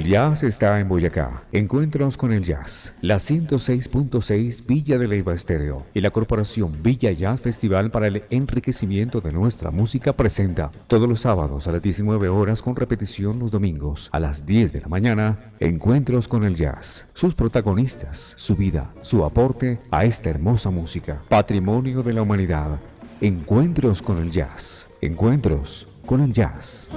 jazz está en Boyacá. Encuentros con el jazz. La 106.6 Villa de Leyva Estéreo y la Corporación Villa Jazz Festival para el enriquecimiento de nuestra música presenta todos los sábados a las 19 horas con repetición los domingos a las 10 de la mañana. Encuentros con el jazz. Sus protagonistas, su vida, su aporte a esta hermosa música. Patrimonio de la humanidad. Encuentros con el jazz. Encuentros con el jazz.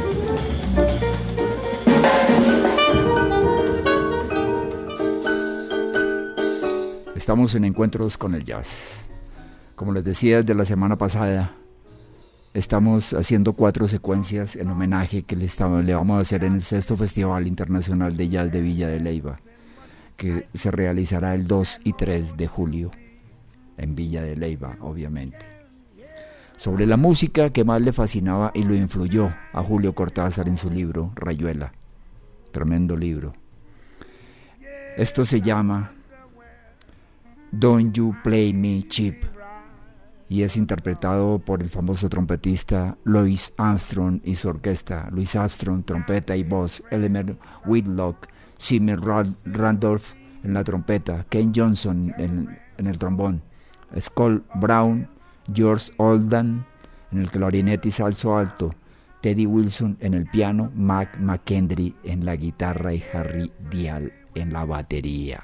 Estamos en Encuentros con el Jazz. Como les decía desde la semana pasada, estamos haciendo 4 secuencias en homenaje que le vamos a hacer en el 6º Festival Internacional de Jazz de Villa de Leyva, que se realizará el 2 y 3 de julio en Villa de Leyva, obviamente. Sobre la música que más le fascinaba y lo influyó a Julio Cortázar en su libro Rayuela. Tremendo libro. Esto se llama Don't You Play Me Cheap y es interpretado por el famoso trompetista Louis Armstrong y su orquesta. Louis Armstrong, trompeta y voz, Elmer Whitlock, Seymour Randolph en la trompeta, Ken Johnson en el trombón, Scott Brown, George Oldham en el clarinete y saxo alto, Teddy Wilson en el piano, Mac McKendry en la guitarra y Harry Dial en la batería.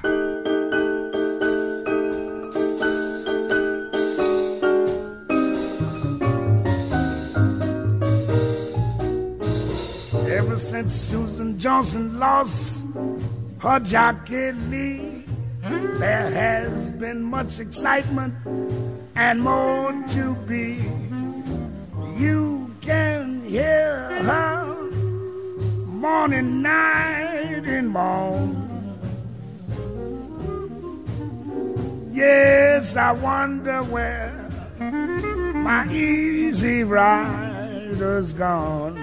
Ever since Susan Johnson lost her jockey Lee, there has been much excitement and more to be. You can hear her morning, night, and morn. Yes, I wonder where my easy rider's gone.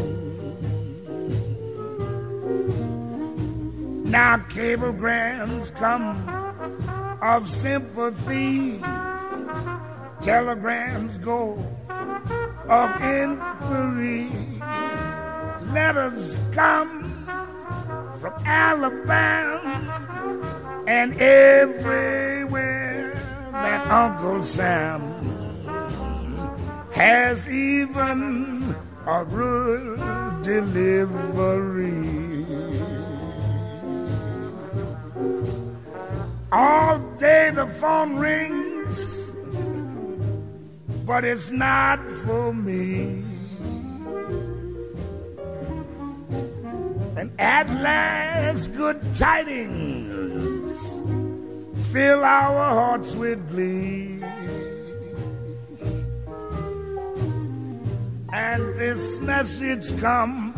Now cablegrams come of sympathy, telegrams go of inquiry, letters come from Alabama and everywhere that Uncle Sam has even a rural delivery. All day the phone rings, but it's not for me. And at last good tidings fill our hearts with glee. And this message come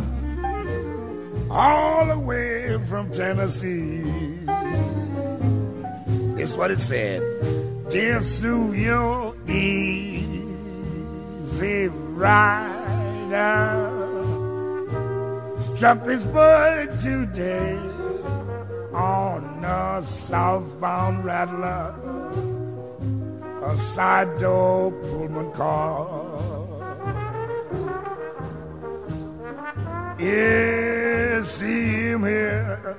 all the way from Tennessee. It's what it said. Dear Sue, you're easy rider struck this bird today on a southbound rattler, a side door Pullman car. Yes, see him here,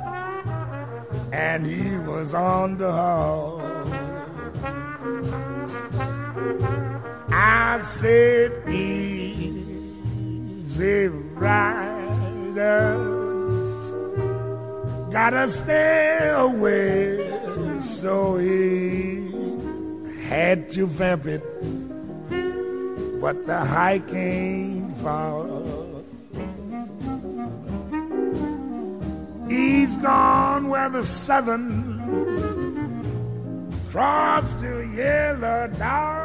and he was on the hall. I said, easy riders gotta stay away, so he had to vamp it, but the hike ain't far. He's gone where the Southern Cross to Yellow Dog.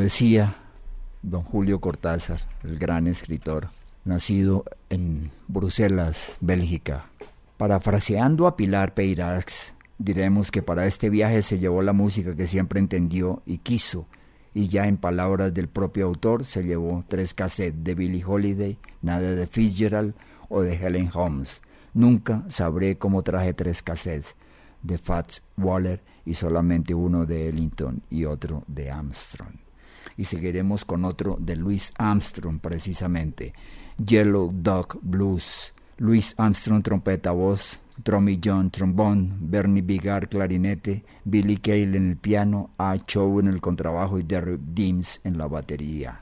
decía don Julio Cortázar, el gran escritor, nacido en Bruselas, Bélgica. Parafraseando a Pilar Peirax, diremos que para este viaje se llevó la música que siempre entendió y quiso, y ya en palabras del propio autor se llevó 3 cassettes de Billie Holiday, nada de Fitzgerald o de Helen Holmes. Nunca sabré cómo traje 3 cassettes de Fats Waller y solamente uno de Ellington y otro de Armstrong. Y seguiremos con otro de Louis Armstrong precisamente, Yellow Dog Blues. Louis Armstrong, trompeta, voz, Tommy John, trombón, Bernie Bigard, clarinete, Billy Cale en el piano, A. Chow en el contrabajo y Derek Deems en la batería.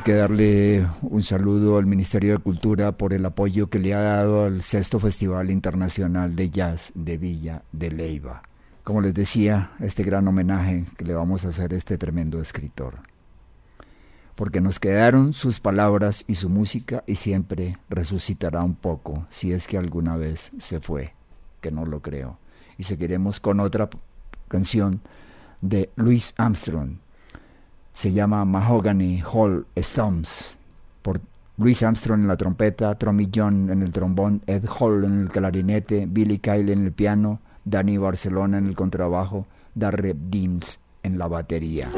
que darle un saludo al Ministerio de Cultura por el apoyo que le ha dado al sexto Festival Internacional de Jazz de Villa de Leyva. Como les decía, este gran homenaje que le vamos a hacer a este tremendo escritor. Porque nos quedaron sus palabras y su música y siempre resucitará un poco si es que alguna vez se fue, que no lo creo. Y seguiremos con otra canción de Louis Armstrong. Se llama Mahogany Hall Stones, por Louis Armstrong en la trompeta, Tommy John en el trombón, Ed Hall en el clarinete, Billy Kyle en el piano, Danny Barcelona en el contrabajo, Darrell Deans en la batería.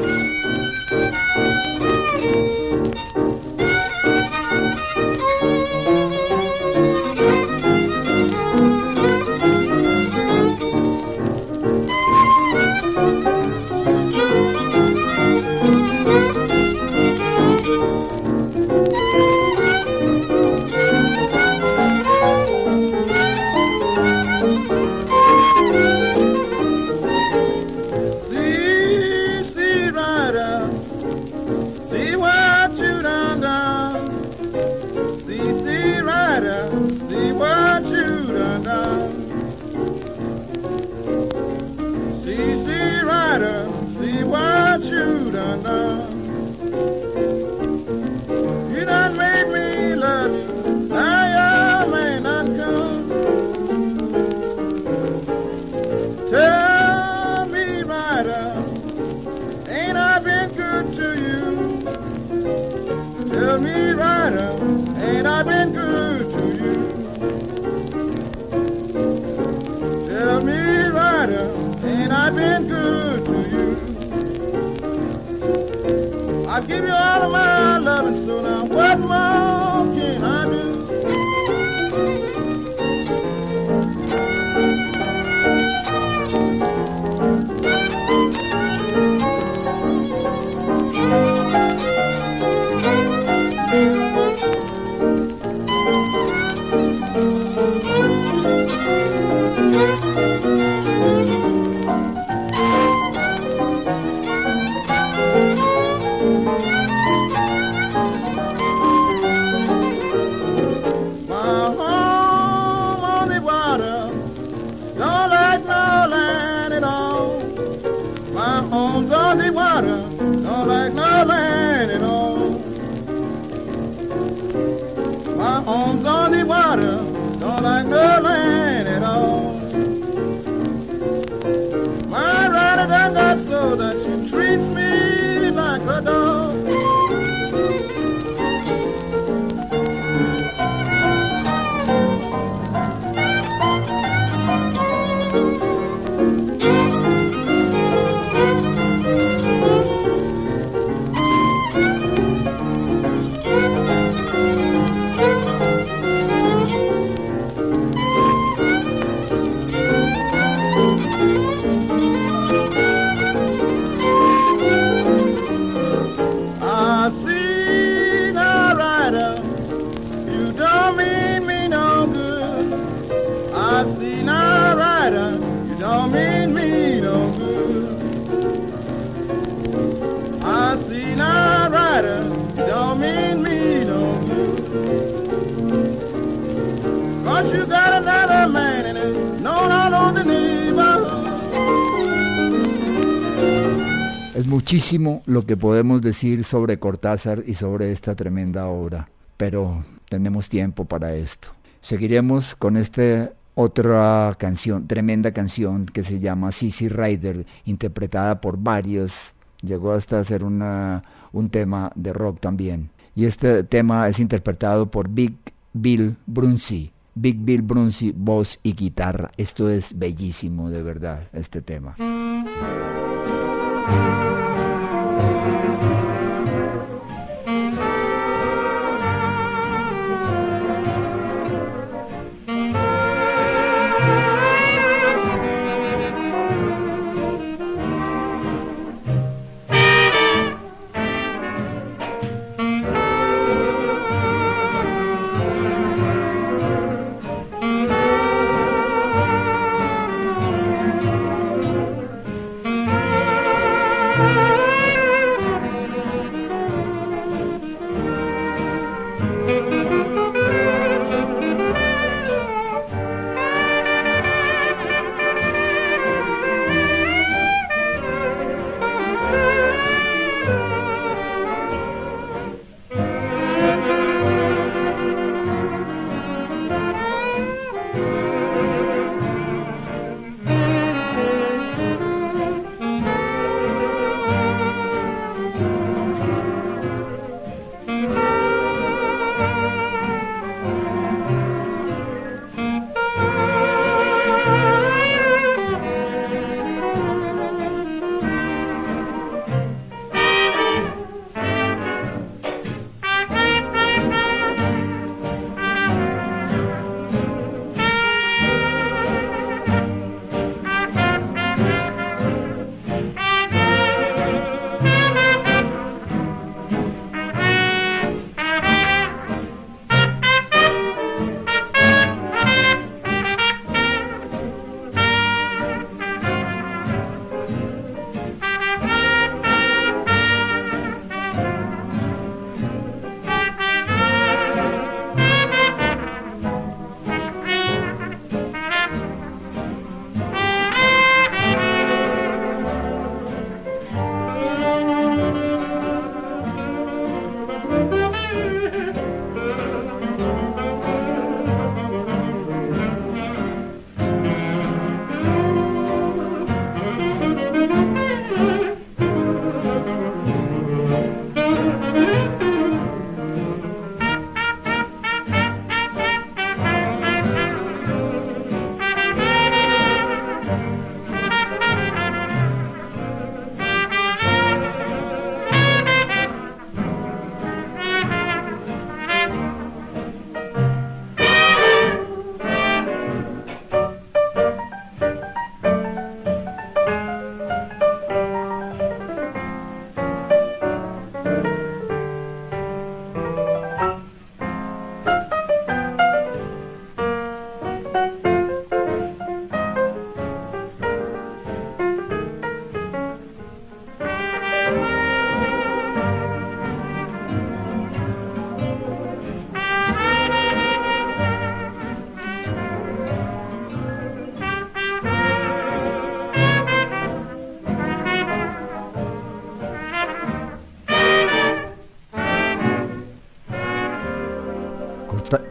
Give you all of my loving, so now what more can I do? Es muchísimo lo que podemos decir sobre Cortázar y sobre esta tremenda obra, pero tenemos tiempo para esto. Seguiremos con esta otra canción, tremenda canción que se llama Sissy Rider, interpretada por varios, llegó hasta ser un tema de rock también. Y este tema es interpretado por Big Bill Brunsey, voz y guitarra. Esto es bellísimo, de verdad, este tema.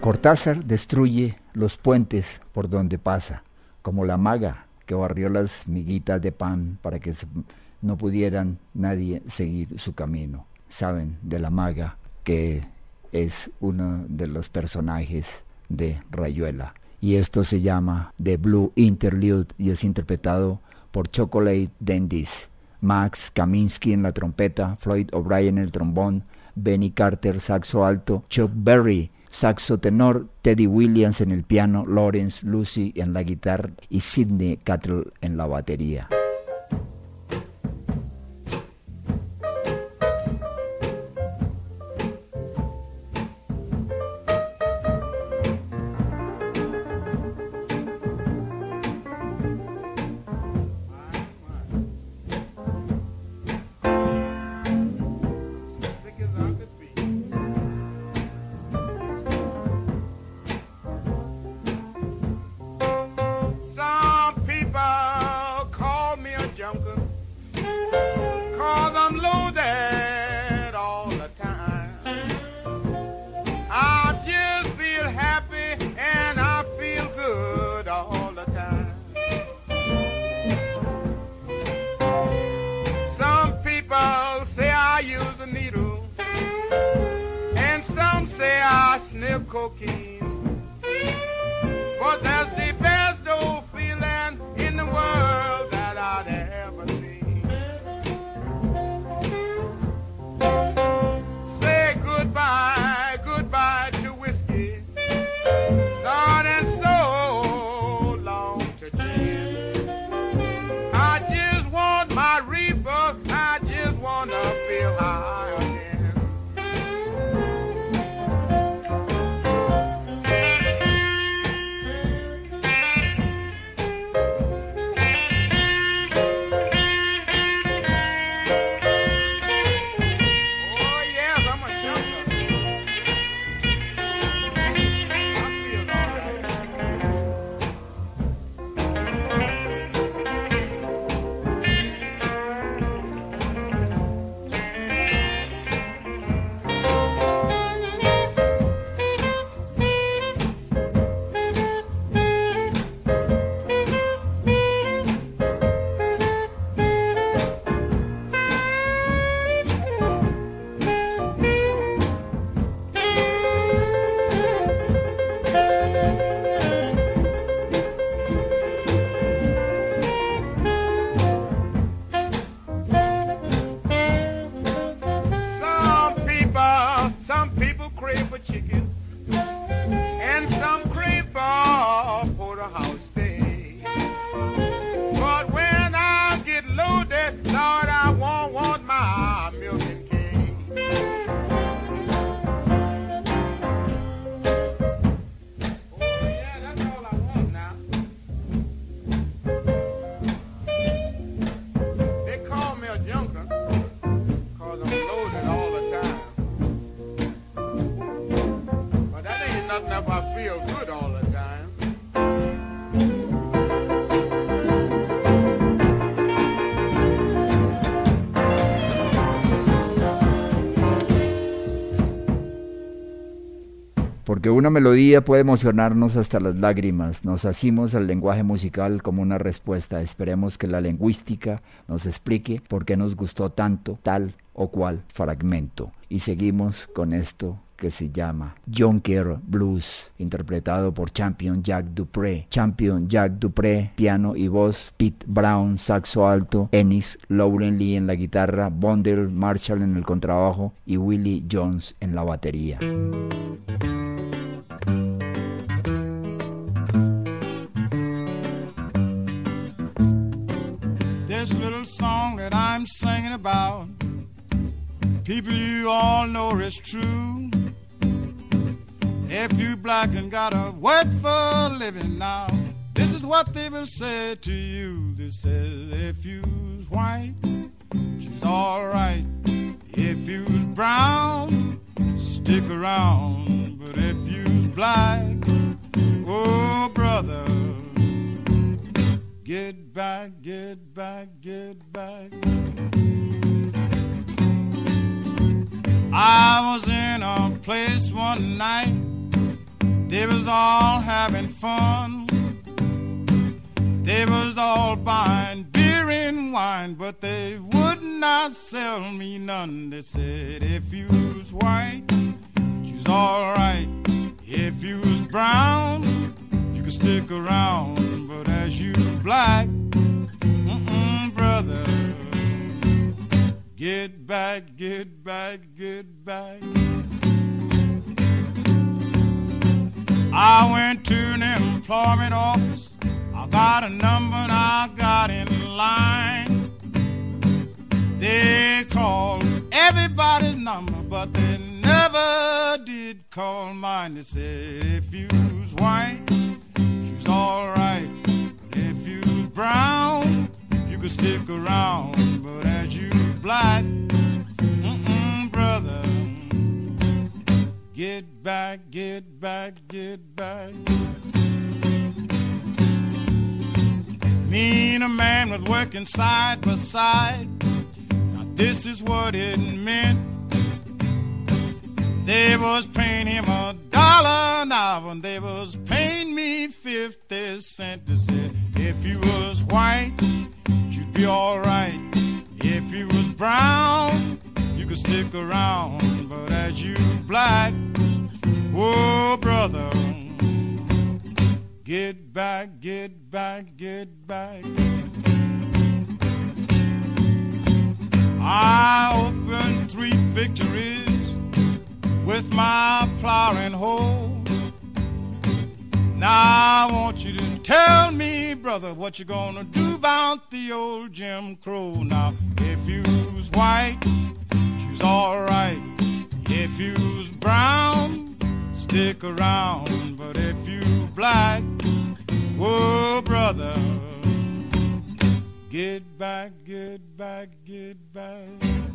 Cortázar destruye los puentes por donde pasa, como la maga que barrió las miguitas de pan para que no pudieran nadie seguir su camino. Saben de la maga, que es uno de los personajes de Rayuela. Y esto se llama The Blue Interlude y es interpretado por Chocolate Dandies. Max Kaminsky en la trompeta, Floyd O'Brien en el trombón, Benny Carter saxo alto, Chuck Berry saxo tenor, Teddy Williams en el piano, Lawrence Lucy en la guitarra y Sidney Cattrall en la batería. Cocaine, but that's the best old feeling in the world that I'd ever seen. Say goodbye, goodbye to whiskey, Lord, and so long to gin. I just want my reefer, I just want to feel high again. Porque una melodía puede emocionarnos hasta las lágrimas. Nos asimos al lenguaje musical como una respuesta. Esperemos que la lingüística nos explique por qué nos gustó tanto tal o cual fragmento. Y seguimos con esto que se llama Junker Blues, interpretado por Champion Jack Dupree. Champion Jack Dupree, piano y voz, Pete Brown, saxo alto, Ennis Lauren Lee en la guitarra, Bundle Marshall en el contrabajo y Willie Jones en la batería. This little song that I'm singing about, people you all know is true. If you black and got a word for a living now, this is what they will say to you. They say, if you's white, she's alright. If you's brown, stick around. But if you's black, oh brother, get back, get back, get back. I was in a place one night They was all having fun. They was all buying beer and wine, but they would not sell me none. They said, if you was white, you was all right. If you was brown, you could stick around. But as you black, brother, get back, get back, get back. I went to an employment office. I got a number and I got in line. They called everybody's number, but they never did call mine. They said, if you was white, you was all right. But if you was brown, you could stick around. But as you black, brother, get back, get back, get back. Me and a man was working side by side. Now this is what it meant. They was paying him $1 an hour, and they was paying me 50 cents. They said, if you was white, you'd be all right. If you was brown, you could stick around. But as you black, oh brother, get back, get back, get back. I opened 3 victories with my plow and hoe. Now I want you to tell me, brother, what you gonna do about the old Jim Crow. Now, if you was white, you was all right. If you was brown, stick around. But if you black, oh brother, get back, get back, get back.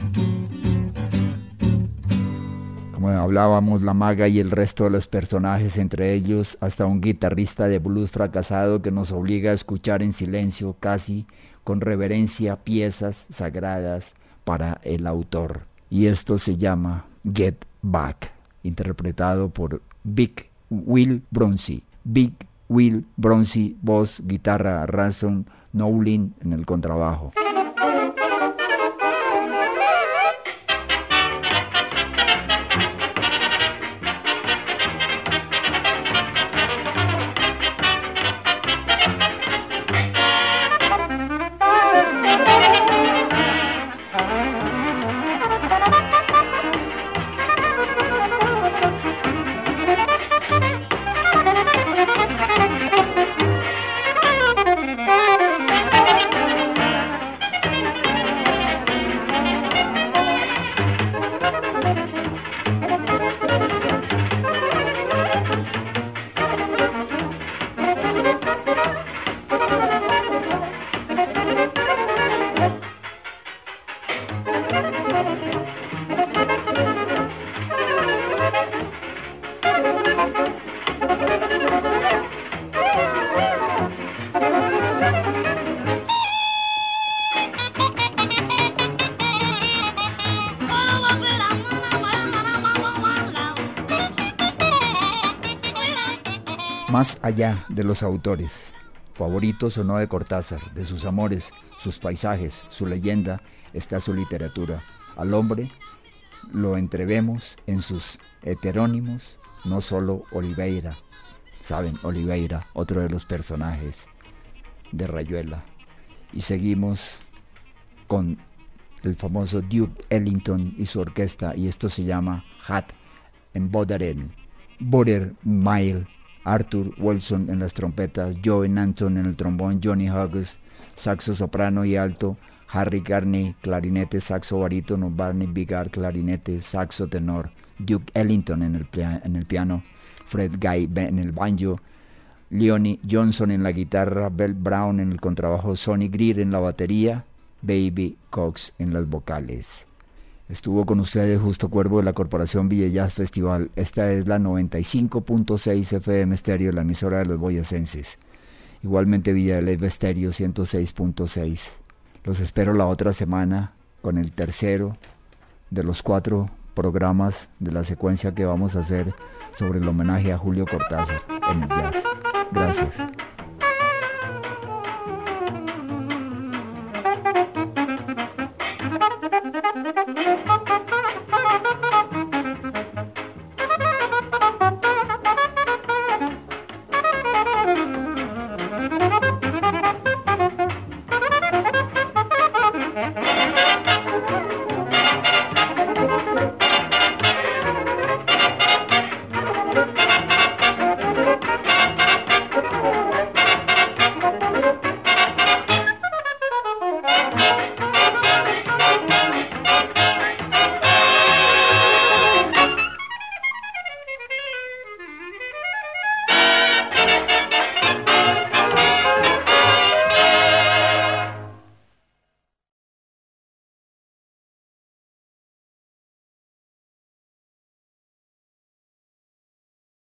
Como hablábamos, La Maga y el resto de los personajes, entre ellos hasta un guitarrista de blues fracasado que nos obliga a escuchar en silencio, casi con reverencia, piezas sagradas para el autor. Y esto se llama Get Back, interpretado por Big Will Bronzy. Big Will Bronzy, voz, guitarra, Ransom Nowlin en el contrabajo. Más allá de los autores, favoritos o no de Cortázar, de sus amores, sus paisajes, su leyenda, está su literatura. Al hombre lo entrevemos en sus heterónimos, no solo Oliveira. Saben, Oliveira, otro de los personajes de Rayuela. Y seguimos con el famoso Duke Ellington y su orquesta, y esto se llama Hat en Border Mile. Arthur Wilson en las trompetas, Joe Nanton en el trombón, Johnny Hughes, saxo soprano y alto, Harry Carney, clarinete, saxo barítono, Barney Bigard, clarinete, saxo tenor, Duke Ellington en el piano, Fred Guy en el banjo, Leonie Johnson en la guitarra, Bell Brown en el contrabajo, Sonny Greer en la batería, Baby Cox en las vocales. Estuvo con ustedes Justo Cuervo de la Corporación Villa Jazz Festival. Esta es la 95.6 FM Estéreo, la emisora de los boyacenses. Igualmente Villa de Leyva Estéreo 106.6. Los espero la otra semana con el tercero de los 4 programas de la secuencia que vamos a hacer sobre el homenaje a Julio Cortázar en el jazz. Gracias.